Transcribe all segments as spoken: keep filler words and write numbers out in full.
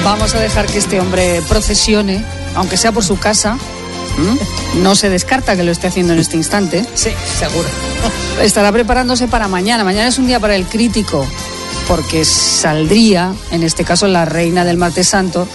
vamos a dejar que este hombre procesione, aunque sea por su casa. ¿Mm? No se descarta que lo esté haciendo en este instante. Sí, seguro. Estará preparándose para mañana. Mañana es un día para el crítico, porque saldría, en este caso, la reina del martes santo,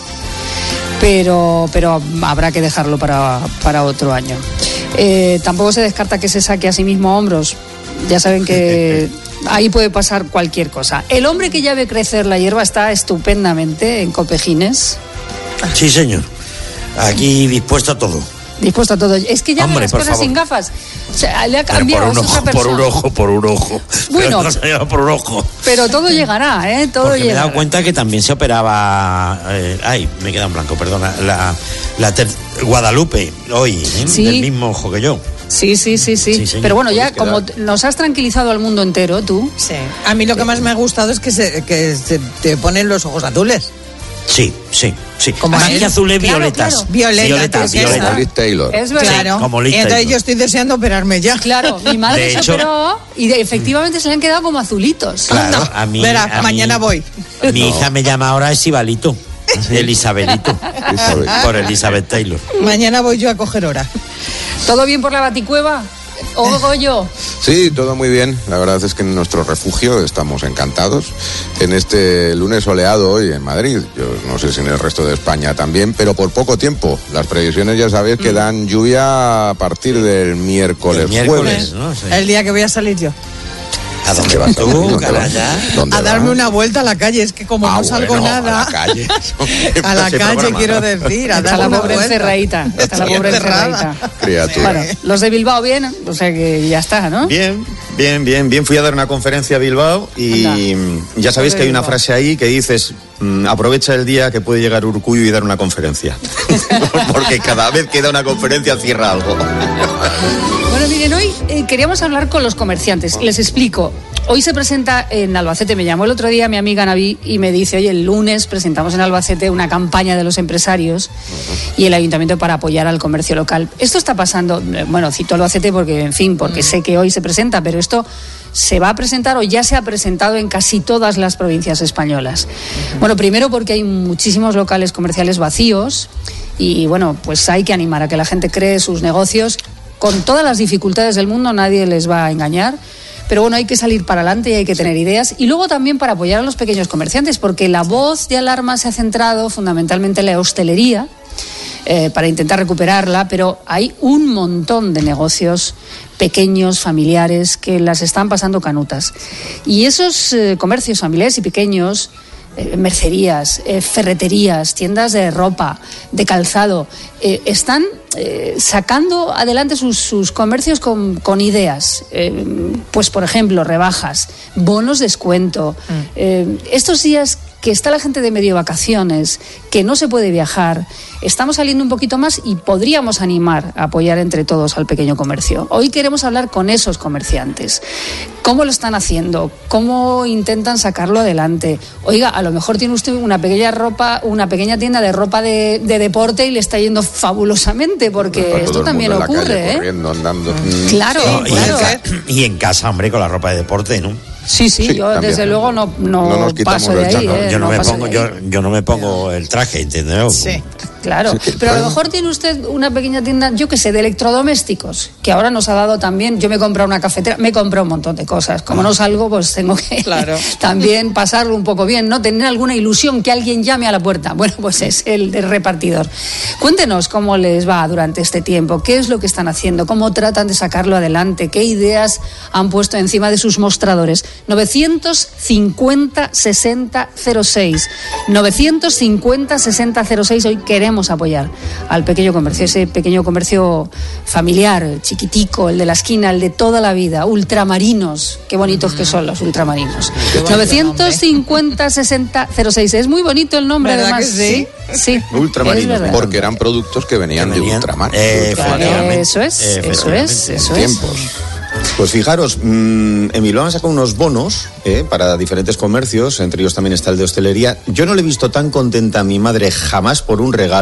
pero, pero habrá que dejarlo para, para otro año. Eh, tampoco se descarta que se saque a sí mismo a hombros. Ya saben que ahí puede pasar cualquier cosa. El hombre que ya ve crecer la hierba está estupendamente en Copejines. Sí, señor. Aquí dispuesto a todo. Dispuesto a todo. Es que ya Hombre, ve las por cosas favor. sin gafas. O sea, le ha cambiado. Por un, es otra ojo, por persona. un ojo, por un ojo. Bueno. Pero no se llama por un ojo. Pero todo llegará, ¿eh? Todo Porque llegará. me he dado cuenta que también se operaba. Eh, ay, me queda en blanco, perdona. La, la ter, Guadalupe, hoy, ¿eh? Sí. Del mismo ojo que yo. Sí, sí, sí, sí. Sí, señor. Pero bueno, ya Puedes como quedar. nos has tranquilizado al mundo entero, tú. Sí. A mí lo que más me ha gustado es que se, que se te ponen los ojos azules. Sí, sí, sí. Como Más él. que azules, Claro, violetas. claro. Violeta, Violetas, tú, violetas. Como Liz Taylor. Es verdad. Claro. como Liz y entonces Taylor. yo estoy deseando operarme ya. Claro, mi madre De se hecho- operó y de- efectivamente se le han quedado como azulitos. Claro, Anda, a mí. verá, a mí- mañana voy. Mi hija me llama ahora Esibalito. Elisabelito. Isabel. Por Elizabeth Taylor. Mañana voy yo a coger hora. ¿Todo bien por la Baticueva? ¿O Goyo? Sí, todo muy bien. La verdad es que en nuestro refugio estamos encantados. En este lunes soleado hoy en Madrid, yo no sé si en el resto de España también, pero por poco tiempo. Las previsiones ya sabéis que dan lluvia a partir del miércoles, El miércoles, jueves. ¿no? Sí. El día que voy a salir yo. ¿A dónde ¿Qué vas vas a tú, hacer? ¿Dónde vas? caralla? ¿Dónde A darme vas? una vuelta a la calle. Es que como Ah, no salgo bueno, nada. a la calle. A la Ese calle, programa. quiero decir. A Está dar la una pobre vuelta. encerradita. Está la Estoy pobre encerrada. encerradita. Criatura. Bueno, los de Bilbao bien, o sea que ya está, ¿no? Bien, bien, bien, bien. Fui a dar una conferencia a Bilbao y Anda. ya sabéis que hay una Bilbao. frase ahí que dices, mm, aprovecha el día que puede llegar Urkullu y dar una conferencia. Porque cada vez que da una conferencia cierra algo. Bueno, miren, hoy eh, queríamos hablar con los comerciantes. Les explico. Hoy se presenta en Albacete, me llamó el otro día mi amiga Naví y me dice, oye, el lunes presentamos en Albacete una campaña de los empresarios y el ayuntamiento para apoyar al comercio local. Esto está pasando, eh, bueno, cito Albacete porque, en fin, porque sé que hoy se presenta, pero esto se va a presentar o ya se ha presentado en casi todas las provincias españolas. Bueno, primero porque hay muchísimos locales comerciales vacíos y, bueno, pues hay que animar a que la gente cree sus negocios. Con todas las dificultades del mundo nadie les va a engañar. Pero bueno, hay que salir para adelante y hay que tener ideas. Y luego también para apoyar a los pequeños comerciantes, porque la voz de alarma se ha centrado fundamentalmente en la hostelería, eh, para intentar recuperarla, pero hay un montón de negocios pequeños, familiares, que las están pasando canutas. Y esos eh, comercios familiares y pequeños, eh, mercerías, eh, ferreterías, tiendas de ropa, de calzado, eh, están eh, sacando adelante sus, sus comercios con, con ideas. Eh, pues, por ejemplo, rebajas, bonos descuento. Mm. Eh, estos días que está la gente de medio vacaciones, que no se puede viajar, estamos saliendo un poquito más y podríamos animar a apoyar entre todos al pequeño comercio. Hoy queremos hablar con esos comerciantes. ¿Cómo lo están haciendo? ¿Cómo intentan sacarlo adelante? Oiga, a lo mejor tiene usted una pequeña ropa, una pequeña tienda de ropa de, de deporte y le está yendo fabulosamente, porque Está todo esto el también mundo en la ocurre, calle, ¿eh? corriendo, andando. Claro, No, y, claro. en ca- y en casa, hombre, con la ropa de deporte, ¿no? Sí, sí, Sí, yo también. desde luego no, no, No nos quitamos paso de el ahí. chándal. ¿eh? Yo no, me paso pongo, de yo, ahí. yo no me pongo el traje, ¿entendés? Sí. Claro, Sí, pero a lo claro. mejor tiene usted una pequeña tienda, yo qué sé, de electrodomésticos, que ahora nos ha dado también, yo me he comprado una cafetera, me he comprado un montón de cosas, como no salgo, pues tengo que Claro. también pasarlo un poco bien, ¿no? Tener alguna ilusión que alguien llame a la puerta. Bueno, pues es el del repartidor. Cuéntenos cómo les va durante este tiempo, qué es lo que están haciendo, cómo tratan de sacarlo adelante, qué ideas han puesto encima de sus mostradores. novecientos cincuenta sesenta cero seis novecientos cincuenta sesenta cero seis. Hoy queremos apoyar al pequeño comercio, ese pequeño comercio familiar, chiquitico, el de la esquina, el de toda la vida, ultramarinos, qué bonitos que son los ultramarinos. novecientos cincuenta sesenta cero seis, es muy bonito el nombre, ¿Verdad además. que sí? Sí, Ultramarinos, es verdad. Porque eran productos que venían Que de venían, ultramar. eh, Ultramar. efectivamente. Eso es, eso es, Efectivamente. eso es. Tiempos. Pues fijaros, mmm, en Bilbao han sacado unos bonos eh, para diferentes comercios, entre ellos también está el de hostelería. Yo no le he visto tan contenta a mi madre jamás por un regalo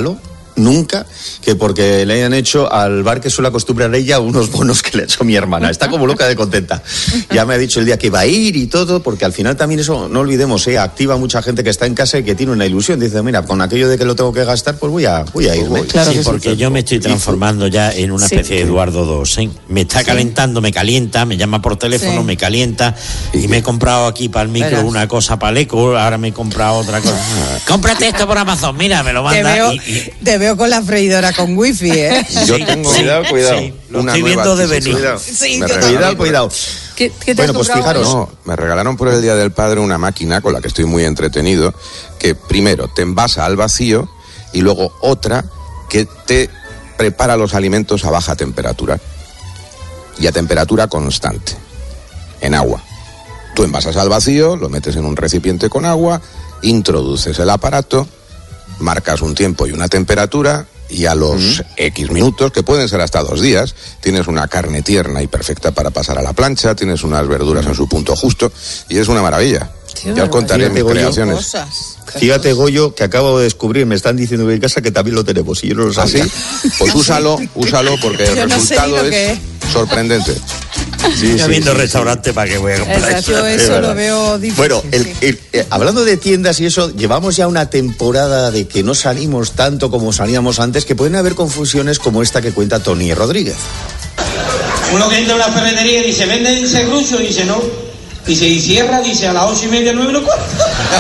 nunca que porque le hayan hecho al bar que suele acostumbrar ella unos bonos que le ha hecho mi hermana. Está como loca de contenta. Ya me ha dicho el día que va a ir y todo, porque al final también eso, no olvidemos, ¿eh? Activa a mucha gente que está en casa y que tiene una ilusión. Dice, mira, con aquello de que lo tengo que gastar, pues voy a, voy a irme. Claro sí, que porque sí. yo me estoy transformando ya en una Sí. especie de Eduardo dos, ¿eh? Me está calentando, me calienta, me llama por teléfono, Sí. me calienta, y me he comprado aquí para el micro Verás. una cosa para el eco, ahora me he comprado otra cosa. Cómprate esto por Amazon, mira, me lo Te manda. veo, y, y- te veo con la freidora con wifi, ¿eh? Yo Sí, tengo sí, Cuidado, cuidado. sí, lo una estoy nueva viendo de adquisición. venir. Cuidado. Sí, Me yo regalaron Cuidado, por- cuidado. ¿Qué, qué te Bueno, has pues comprado? fijaros. No, me regalaron por el Día del Padre una máquina con la que estoy muy entretenido, que primero te envasa al vacío y luego otra que te prepara los alimentos a baja temperatura y a temperatura constante, en agua. Tú envasas al vacío, lo metes en un recipiente con agua, introduces el aparato, marcas un tiempo y una temperatura y a los X minutos, que pueden ser hasta dos días, tienes una carne tierna y perfecta para pasar a la plancha, tienes unas verduras en su punto justo y es una maravilla. Qué Ya os contaré maravilla. mis Goyo. creaciones. Cosas. Fíjate, Goyo, que acabo de descubrir, me están diciendo en casa que también lo tenemos y yo no lo ¿Así? sabía. Pues úsalo, úsalo porque Yo el no sé ni resultado lo que es sorprendente. Sí, Ya sí, viendo sí, restaurante para que voy a comprar Exacto, eso. yo Es eso verdad. lo veo difícil. Bueno, el- sí. el- eh, hablando de tiendas y eso, llevamos ya una temporada de que no salimos tanto como salíamos antes, que pueden haber confusiones como esta que cuenta Tony Rodríguez. Uno que entra a una ferretería y dice, ¿vende ese grucho? Dice, no. Dice, y cierra, dice, a las ocho y media, nueve, no cuarto.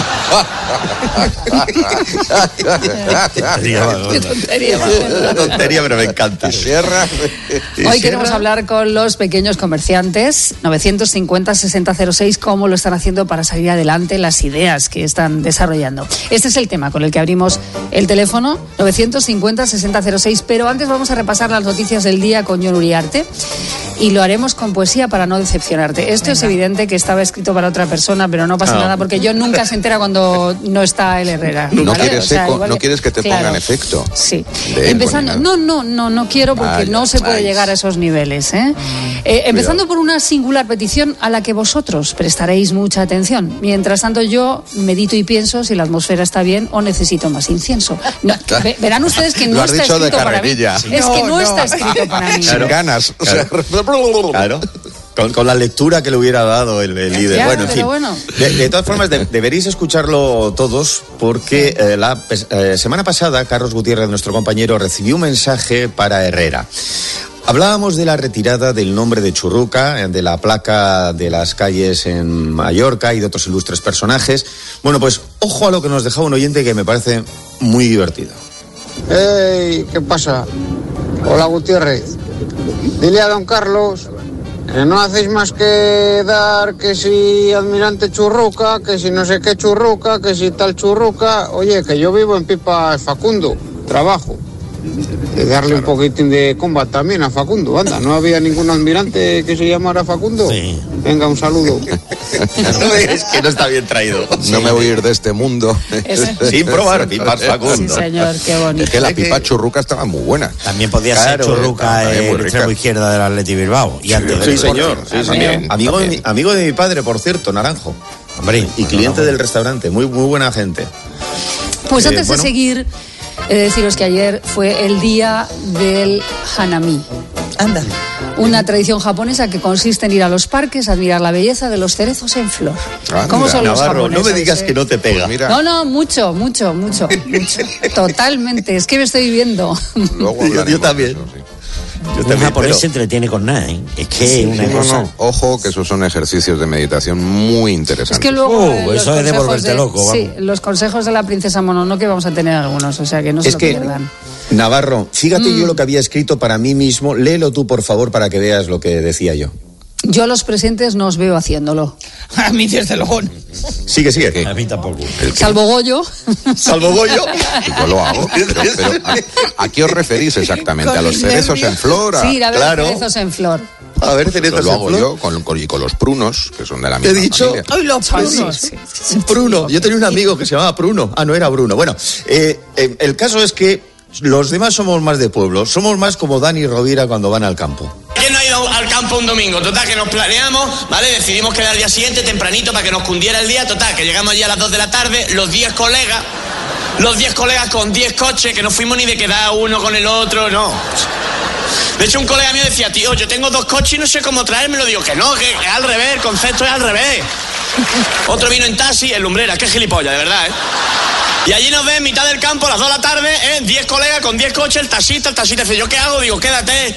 Qué tontería. Una tontería, pero me encanta. Cierra. Hoy queremos hablar con los pequeños comerciantes, novecientos cincuenta, sesenta cero seis, cómo lo están haciendo para salir adelante, las ideas que están desarrollando. Este es el tema con el que abrimos el teléfono, novecientos cincuenta, sesenta cero seis, pero antes vamos a repasar las noticias del día con Jon Uriarte y lo haremos con poesía para no decepcionarte. Esto es evidente que estaba escrito para otra persona, pero no pasa Ah. nada porque Jon nunca se entera cuando no está el Herrera. No ¿vale? quieres O sea, eco, igual no que- quieres que te claro. pongan efecto. Sí. De Empezando, eco ni no, no, no, no quiero porque Vaya, no se puede vaya. llegar a esos niveles. ¿eh? Eh, empezando por una singular petición a la que vosotros prestaréis mucha atención. Mientras tanto, yo medito y pienso si la atmosfera está bien o necesito más incienso. No, ve- verán ustedes que no Lo has está dicho de escrito para mí. carrerilla. Es que No, no, no. está escrito para mí. Sin ganas. O sea, Claro. Con, con la lectura que le hubiera dado el, el líder. Ya, bueno, en pero fin. bueno. De, de todas formas, de- deberéis escucharlo todos porque eh, la pes- eh, semana pasada Carlos Gutiérrez, nuestro compañero, recibió un mensaje para Herrera. Hablábamos de la retirada del nombre de Churruca, eh, de la placa de las calles en Mallorca y de otros ilustres personajes. Bueno, pues ojo a lo que nos dejaba un oyente que me parece muy divertido. Hey, ¿qué pasa? Hola, Gutiérrez. Dile a don Carlos que no hacéis más que dar que si admirante Churruca, que si no sé qué Churruca, que si tal Churruca. Oye, que yo vivo en Pipas Facundo, trabajo. De darle un poquitín de combat también a Facundo. Anda, ¿no había ningún admirante que se llamara Facundo? Sí. Venga, un saludo. Es que no está bien traído. no me voy a ir de este mundo. Ese. Sin probar pipas Sí, Facundo. señor, qué bonito. Es que la pipa churruca estaba muy buena. También podía Claro, ser Churruca también en muy el rica. extremo izquierda del Atleti Bilbao. Y antes Sí, del señor. Sporting. Sí, También, señor. Amigo de, mi, también. amigo de mi padre, por cierto, Naranjo. Hombre, Y cliente del restaurante. Muy, muy buena gente. Pues Eh, antes bueno. de seguir, he de deciros que ayer fue el día del Hanami. Anda. Una tradición japonesa que consiste en ir a los parques a admirar la belleza de los cerezos en flor. Anda. ¿Cómo son los Navarro, no me japoneses, digas eh? que no te pega. Pues mira, No, no, mucho, mucho, mucho, mucho. Totalmente. Es que me estoy viendo. luego Yo- yo hablaremos de también. eso, sí. Yo un también, japonés pero- se entretiene con nada, ¿eh? Es que Sí, una no, cosa... no. Ojo, que esos son ejercicios de meditación muy interesantes. Es que luego. Uh, eh, los eso es de consejos volverte loco, Sí, vamos. los consejos de la princesa Mononoke vamos a tener algunos, o sea que no se Es lo que, pierdan. Navarro, fíjate yo lo que había escrito para mí mismo. Léelo tú, por favor, para que veas lo que decía yo. Yo a los presentes no os veo haciéndolo. A mí desde luego. Sigue, sigue. A mí tampoco. Salvo Goyo. Salvo Goyo. Yo lo hago. Pero, pero ¿a, a qué os referís exactamente? Con ¿A los mis cerezos nervios. en flor? A- Sí, ir a ver claro. cerezos en flor. A ver, Pues cerezas lo en hago flor. yo con, con- y con los prunos, que son de la Te he misma dicho. familia. ¡Ay, los prunos! Sí. Pruno. Yo tenía un amigo que se llamaba Pruno. Ah, no era Bruno. Bueno, eh, eh, el caso es que los demás somos más de pueblo. Somos más como Dani Rovira cuando van al campo. ¿Quién no ha ido al campo un domingo? Total, que nos planeamos, ¿vale? Decidimos quedar al día siguiente tempranito para que nos cundiera el día. Total, que llegamos allí a las dos de la tarde, los diez colegas, los diez colegas con diez coches, que no fuimos ni de quedar uno con el otro, no. De hecho, un colega mío decía, tío, yo tengo dos coches y no sé cómo traérmelo. Digo, que no, que es al revés, el concepto es al revés. Otro vino en taxi, en Lumbreras, qué gilipollas, de verdad, ¿eh? Y allí nos ven en mitad del campo, a las dos de la tarde, ¿eh? diez colegas con diez coches, el taxista, el taxista dice, ¿yo qué hago? Digo, quédate.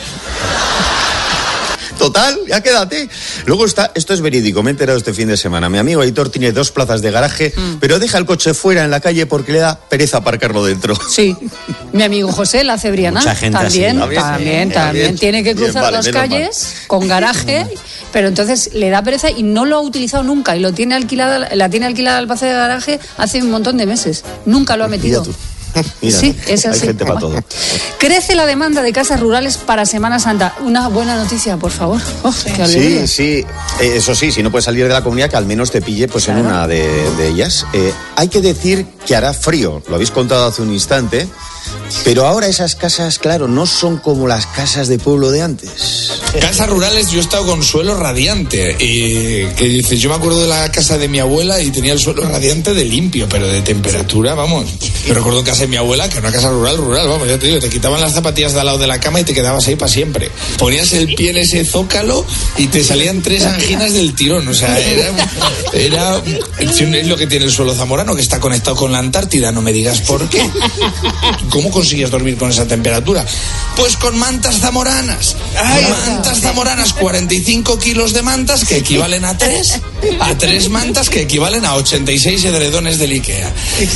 Total, ya quédate. Luego está, esto es verídico, me he enterado este fin de semana. Mi amigo Aitor tiene dos plazas de garaje, mm. pero deja el coche fuera en la calle porque le da pereza aparcarlo dentro. Sí. Mi amigo José, la cebriana, Mucha gente también, así, ¿no? también, Sí, también. bien. Tiene que cruzar Bien, vale, dos menos calles mal. con garaje, pero entonces le da pereza y no lo ha utilizado nunca y lo tiene alquilada, la tiene alquilada al pase de garaje hace un montón de meses. Nunca lo ha metido. Mira tú. Mira, sí, es así. Hay gente para todo. Crece la demanda de casas rurales para Semana Santa. Una buena noticia, por favor. Oh, qué alegría. Sí, sí. Eh, eso sí, si no puedes salir de la comunidad, que al menos te pille pues claro. en una de, de ellas. Eh, hay que decir que hará frío, lo habéis contado hace un instante, pero ahora esas casas, claro, no son como las casas de pueblo de antes. Casas rurales, yo he estado con suelo radiante. Y que dices, yo me acuerdo de la casa de mi abuela y tenía el suelo radiante de limpio, pero de temperatura, vamos. Yo recuerdo en casa de mi abuela, que era una casa rural, rural, vamos, ya te digo, te quitaban las zapatillas de al lado de la cama y te quedabas ahí para siempre. Ponías el pie en ese zócalo y te salían tres anginas del tirón. O sea, era, era es lo que tiene el suelo zamorano, que está conectado con la Antártida, no me digas por qué. ¿Cómo consigues dormir con esa temperatura? Pues con mantas zamoranas. Ay, mantas zamoranas, cuarenta y cinco kilos de mantas que equivalen a tres, a tres mantas que equivalen a ochenta y seis edredones del Ikea.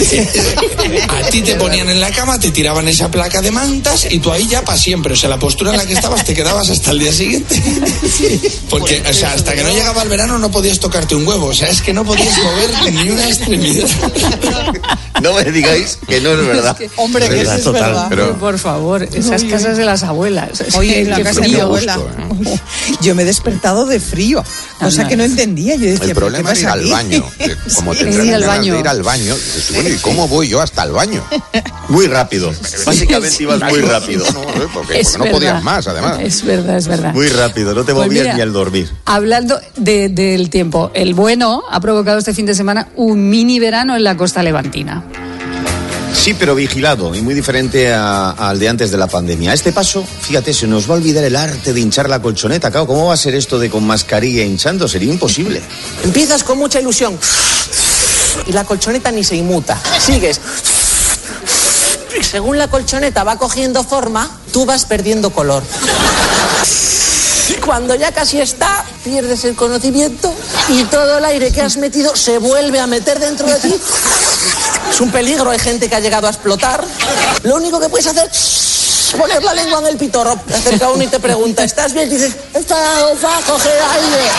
A ti te ponían en la cama, te tiraban esa placa de mantas y tú ahí ya para siempre. O sea, la postura en la que estabas te quedabas hasta el día siguiente. Porque, o sea, hasta que no llegaba el verano no podías tocarte un huevo. O sea, es que no podías mover ni una extremidad. No me digáis que no es verdad. Es que, hombre, que eso es total, verdad. Pero, por favor, esas Oye. casas de las abuelas. Oye, en la casa de mi abuela. Gusto, ¿eh? Yo me he despertado de frío, cosa Anda. que no entendía. Yo decía, El problema es ir al baño. Que como te Es entran ir al ganas baño. de ir al baño, dices, bueno, ¿y cómo voy yo hasta el baño? Muy rápido. Básicamente ibas muy rápido. No, no, ¿eh? porque, Es porque no verdad. podías más, además. Es verdad, es verdad. Muy rápido, no te Pues movías mira, ni al dormir. Hablando de- del tiempo, el bueno ha provocado este fin de semana un mini verano en la costa levantina. Sí, pero vigilado y muy diferente a- al de antes de la pandemia. A este paso, fíjate, se nos va a olvidar el arte de hinchar la colchoneta. Claro, ¿cómo va a ser esto de con mascarilla hinchando? Sería imposible. Empiezas con mucha ilusión y la colchoneta ni se inmuta. Sigues. Y según la colchoneta va cogiendo forma, tú vas perdiendo color. Cuando ya casi está, pierdes el conocimiento y todo el aire que has metido se vuelve a meter dentro de ti. Es un peligro, hay gente que ha llegado a explotar. Lo único que puedes hacer es poner la lengua en el pitorro. Te acerca uno y te pregunta, ¿estás bien? Y dices, está para coger aire.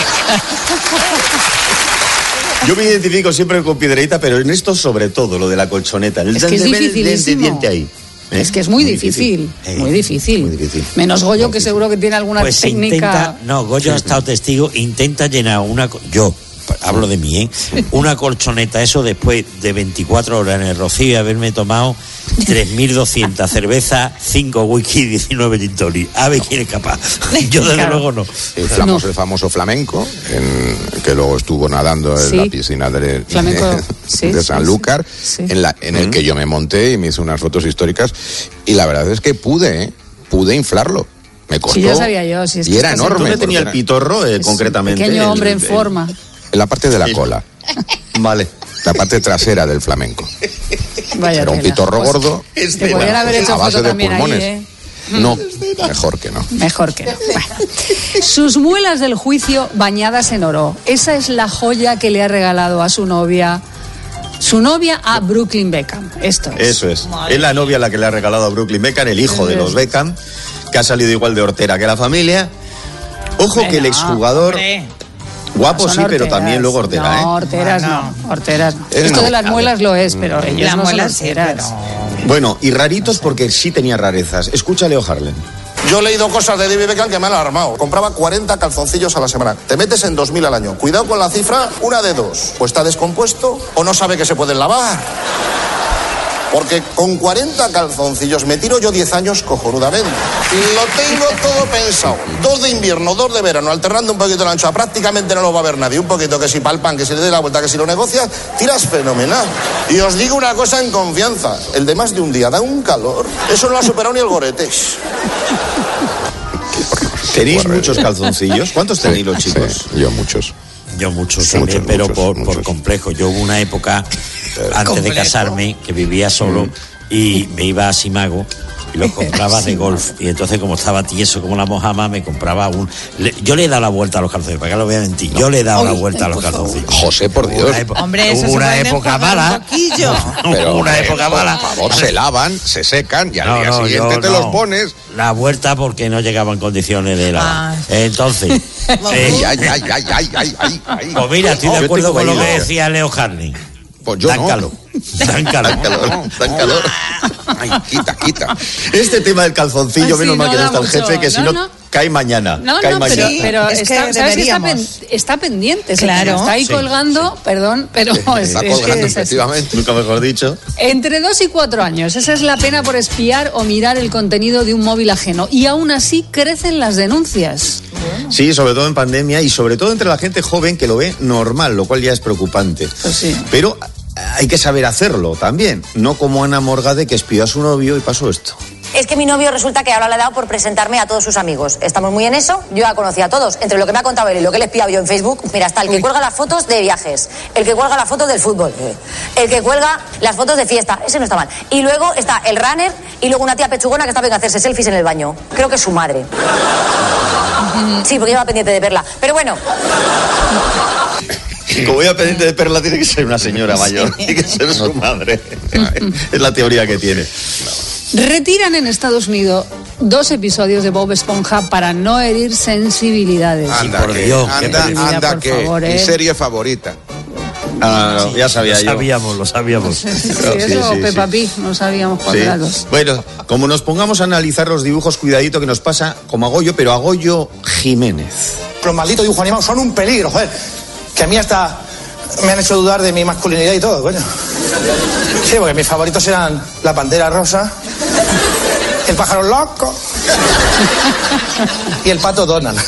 Yo me identifico siempre con Piedreita, pero en esto sobre todo, lo de la colchoneta. El Es que es de- de- de- de dificilísimo. diente ahí. ¿Eh? Es que es muy, difícil, Eh, muy difícil. Muy difícil. Menos Goyo, Muy que difícil. seguro que tiene alguna Pues técnica. intenta, no, Goyo ha estado testigo, intenta llenar una, co- yo hablo de mí, ¿eh? Una colchoneta, eso después de veinticuatro horas en el Rocío y haberme tomado tres mil doscientas cervezas, cinco whisky y diecinueve gin tonic. A ver quién es capaz. Yo desde Claro. luego no. El famoso, el famoso flamenco, en- que luego estuvo nadando en Sí. la piscina de, Flamenco, de, sí, de sí, Sanlúcar, sí. en, la, en el que yo me monté y me hice unas fotos históricas. Y la verdad es que pude, ¿eh? pude inflarlo. Me costó. Sí, ya sabía yo, si es y que era estás- enorme. ¿Dónde tenía el porque pitorro, eh, Es un concretamente? pequeño El- hombre en el- forma. era en la parte de la cola, Vale. la parte trasera del flamenco. Vaya Era un tela. pitorro Pues, gordo. Es Te de- podrían haber pues, hecho a base foto de también ahí, pulmones. ¿eh? No, mejor que no. Mejor que no. Bueno. Sus muelas del juicio bañadas en oro. Esa es la joya que le ha regalado a su novia. Su novia a Brooklyn Beckham. Esto es. Eso es. Es la novia la que le ha regalado a Brooklyn Beckham, el hijo de los Beckham, que ha salido igual de hortera que la familia. Ojo que el exjugador, guapo Son sí, pero horteras. también luego hortera, No, ¿eh? horteras no. Horteras no. Él Esto no. de las muelas lo es, pero ellos Las no son muelas sí, horteras. Bueno, y raritos porque sí tenía rarezas. Escucha a Leo Harlem. Yo he leído cosas de David Beckham que me han alarmado. Compraba cuarenta calzoncillos a la semana. Te metes en dos mil al año. Cuidado con la cifra, una de dos. O está descompuesto o no sabe que se pueden lavar. Porque con cuarenta calzoncillos me tiro yo diez años cojonudamente. Y lo tengo todo pensado. Dos de invierno, dos de verano, alternando un poquito la anchoa. Prácticamente no lo va a ver nadie. Un poquito que si palpan, que si le dé la vuelta, que si lo negocias, tiras fenomenal. Y os digo una cosa en confianza, el de más de un día da un calor. Eso no lo ha superado ni el Goretex. ¿Tenéis muchos calzoncillos? ¿Cuántos tenéis los chicos? Sí, yo muchos. Yo muchos Muchos, también, pero muchos, por, muchos. por complejo. Yo hubo una época, antes ¿Complejo? de casarme, que vivía solo Mm. y me iba a Simago y los compraba de golf. Y entonces, como estaba tieso como la mojama, me compraba un... le- yo le he dado la vuelta a los calzoncillos, ¿para qué lo voy a mentir? Yo le he dado la Oye, vuelta a los por favor. calzoncillos. José, por Hubo Dios. una época- Hombre, eso hubo se una pueden época enjuagar mala. un poquillo. Pero, Hubo una hombre, época mala. Por favor, se lavan, se secan y al No, día no, siguiente yo te no. los pones. La vuelta porque no llegaba en condiciones de la... Ah. Entonces, eh, Ay, ay, ay, ay, ay, ay, ay, ay. pues mira, estoy Yo de acuerdo tengo con lo que ahí- decía Leo Harney. Pues yo Dan no. calor. Dan calor. Dan calor, dan calor. Ay, quita, quita. Este tema del calzoncillo, Ay, sí, menos mal no que no da está el mucho. jefe, que si No, no, no. cae mañana. No, cae no, mañana. pero, pero Es que está, ¿sabes que está, deberíamos. pen- está pendiente? ese Claro. tema, está ahí Sí, colgando, perdón, pero es, Está es que colgando, es así. efectivamente. Nunca mejor dicho. Entre dos y cuatro años, esa es la pena por espiar o mirar el contenido de un móvil ajeno. Y aún así crecen las denuncias. Sí, sobre todo en pandemia y sobre todo entre la gente joven que lo ve normal, lo cual ya es preocupante. Pues sí. Pero hay que saber hacerlo también, no como Ana Morgade que espió a su novio y pasó esto. Es que mi novio resulta que ahora le ha dado por presentarme a todos sus amigos. Estamos muy en eso, yo ya conocí a todos. Entre lo que me ha contado él y lo que le he espiado yo en Facebook, mira, está el que cuelga las fotos de viajes, el que cuelga las fotos del fútbol, el que cuelga las fotos de fiesta, ese no está mal. Y luego está el runner y luego una tía pechugona que está venga a hacerse selfies en el baño. Creo que es su madre. Sí, porque lleva pendiente de verla. Pero bueno, Como voy a pendiente de Perla, tiene que ser una señora mayor, tiene que ser su madre. Es la teoría que tiene. Retiran en Estados Unidos dos episodios de Bob Esponja para no herir sensibilidades. Anda, por que, Dios, qué anda, pedida, anda, por que favor, mi ¿eh? serie favorita. Ah, no, ya sabía Lo yo. sabíamos, lo sabíamos. Sí, sí, sí, Sí, eso sí, Peppa sí. Pig, no sabíamos cuál Sí. de las dos. Bueno, como nos pongamos a analizar los dibujos, cuidadito que nos pasa como a Goyo, pero a Goyo Jiménez. Los malditos dibujos animados son un peligro, joder. Que a mí hasta me han hecho dudar de mi masculinidad y todo, coño. Sí, porque mis favoritos eran la pantera rosa, el pájaro loco y el pato Donald.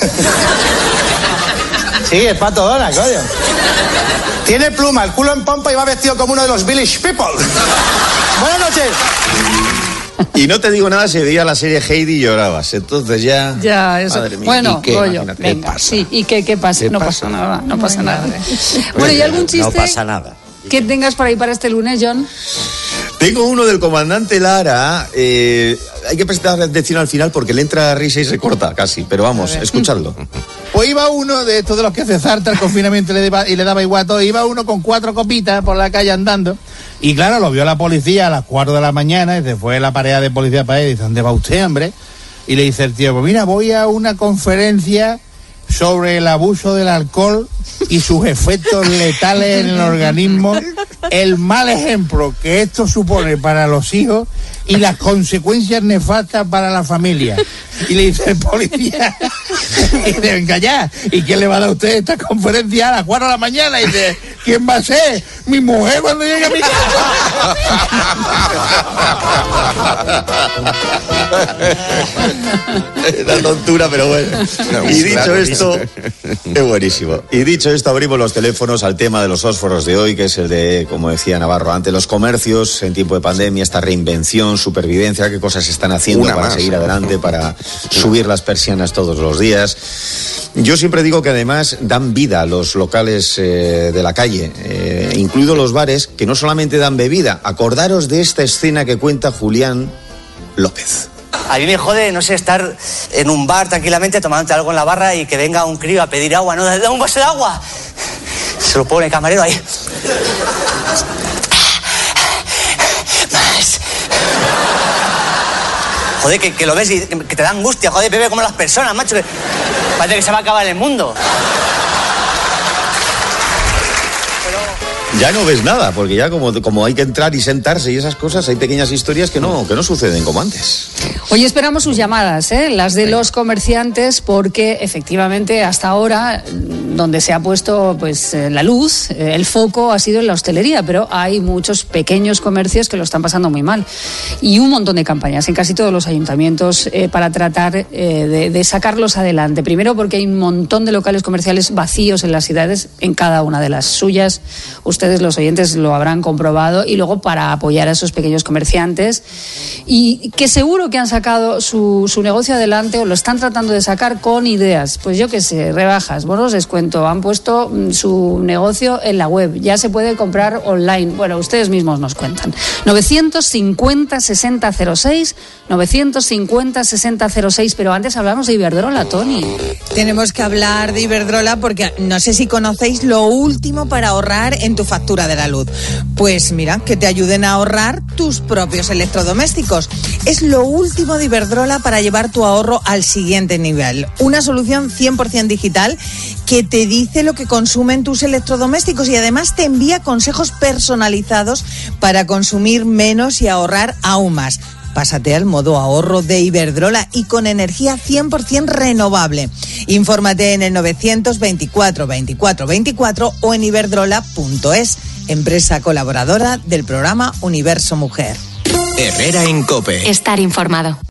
Sí, el pato Donald, coño. Tiene pluma, el culo en pompa y va vestido como uno de los Village People. Buenas noches. Y no te digo nada si veía la serie Heidi y llorabas. Entonces ya... Ya, eso. Madre mía. Bueno, ¿Y qué? Goyo, Imagínate. venga, ¿Qué pasa? sí, ¿y qué, qué pasa? ¿Qué no pasa? pasa nada, no pasa nada. Bueno, ¿y algún chiste No pasa nada. que tengas por ahí para este lunes, John? Tengo uno del comandante Lara. eh, hay que prestar atención al final porque le entra risa y se corta casi. Pero vamos, escuchadlo. Pues iba uno de estos de los que se salta el confinamiento y le, daba, y le daba igual todo. Iba uno con cuatro copitas por la calle andando. Y claro, lo vio la policía a las cuatro de la mañana y se fue la pareja de policía para él y dice, ¿dónde va usted, hombre? Y le dice el tío, pues mira, voy a una conferencia sobre el abuso del alcohol y sus efectos letales en el organismo, el mal ejemplo que esto supone para los hijos y las consecuencias nefastas para la familia. Y le dice el policía, y dice, venga ya, ¿y quién le va a dar a usted esta conferencia a las cuatro de la mañana? Y dice, ¿quién va a ser? Mi mujer cuando llegue a mi La tontura, pero bueno. No, Y dicho claro, esto, es buenísimo. Y dicho esto, abrimos los teléfonos al tema de los fósforos de hoy, que es el de, como decía Navarro antes, los comercios en tiempo de pandemia, esta reinvención, supervivencia, qué cosas están haciendo Una para más. seguir adelante, para subir las persianas todos los días. Yo siempre digo que además dan vida a los locales eh, de la calle, eh, incluidos los bares, que no solamente dan bebida. Acordaros de esta escena que cuenta Julián López. A mí me jode, no sé, estar en un bar tranquilamente tomándote algo en la barra y que venga un crío a pedir agua, ¿no? ¡Dame un vaso de agua! Se lo pone el camarero ahí. Más. Joder, que, que lo ves y que te da angustia, joder, bebe como las personas, macho. Que parece que se va a acabar el mundo. Ya no ves nada, porque ya como, como hay que entrar y sentarse y esas cosas, hay pequeñas historias que no, que no suceden como antes. Hoy esperamos sus llamadas, ¿eh? Las de los comerciantes, porque efectivamente hasta ahora donde se ha puesto pues eh, la luz, eh, el foco ha sido en la hostelería, pero hay muchos pequeños comercios que lo están pasando muy mal. Y un montón de campañas en casi todos los ayuntamientos eh, para tratar eh, de, de sacarlos adelante. Primero porque hay un montón de locales comerciales vacíos en las ciudades, en cada una de las suyas. Ustedes, los oyentes, lo habrán comprobado. Y luego para apoyar a esos pequeños comerciantes y que seguro que han sacado su, su negocio adelante o lo están tratando de sacar con ideas. Pues yo qué sé, rebajas, bonos descuento, han puesto su negocio en la web, ya se puede comprar online. Bueno, ustedes mismos nos cuentan. novecientos cincuenta sesenta cero seis, novecientos cincuenta sesenta cero seis, pero antes hablamos de Iberdrola, Toni. Tenemos que hablar de Iberdrola porque no sé si conocéis lo último para ahorrar en tu factura de la luz. Pues mira, que te ayuden a ahorrar tus propios electrodomésticos. Es lo último de Iberdrola para llevar tu ahorro al siguiente nivel. Una solución cien por ciento digital que te dice lo que consumen tus electrodomésticos y además te envía consejos personalizados para consumir menos y ahorrar aún más. Pásate al modo ahorro de Iberdrola y con energía cien por ciento renovable. Infórmate en el novecientos veinticuatro veinticuatro veinticuatro o en iberdrola punto es, empresa colaboradora del programa Universo Mujer. Herrera en COPE. Estar informado.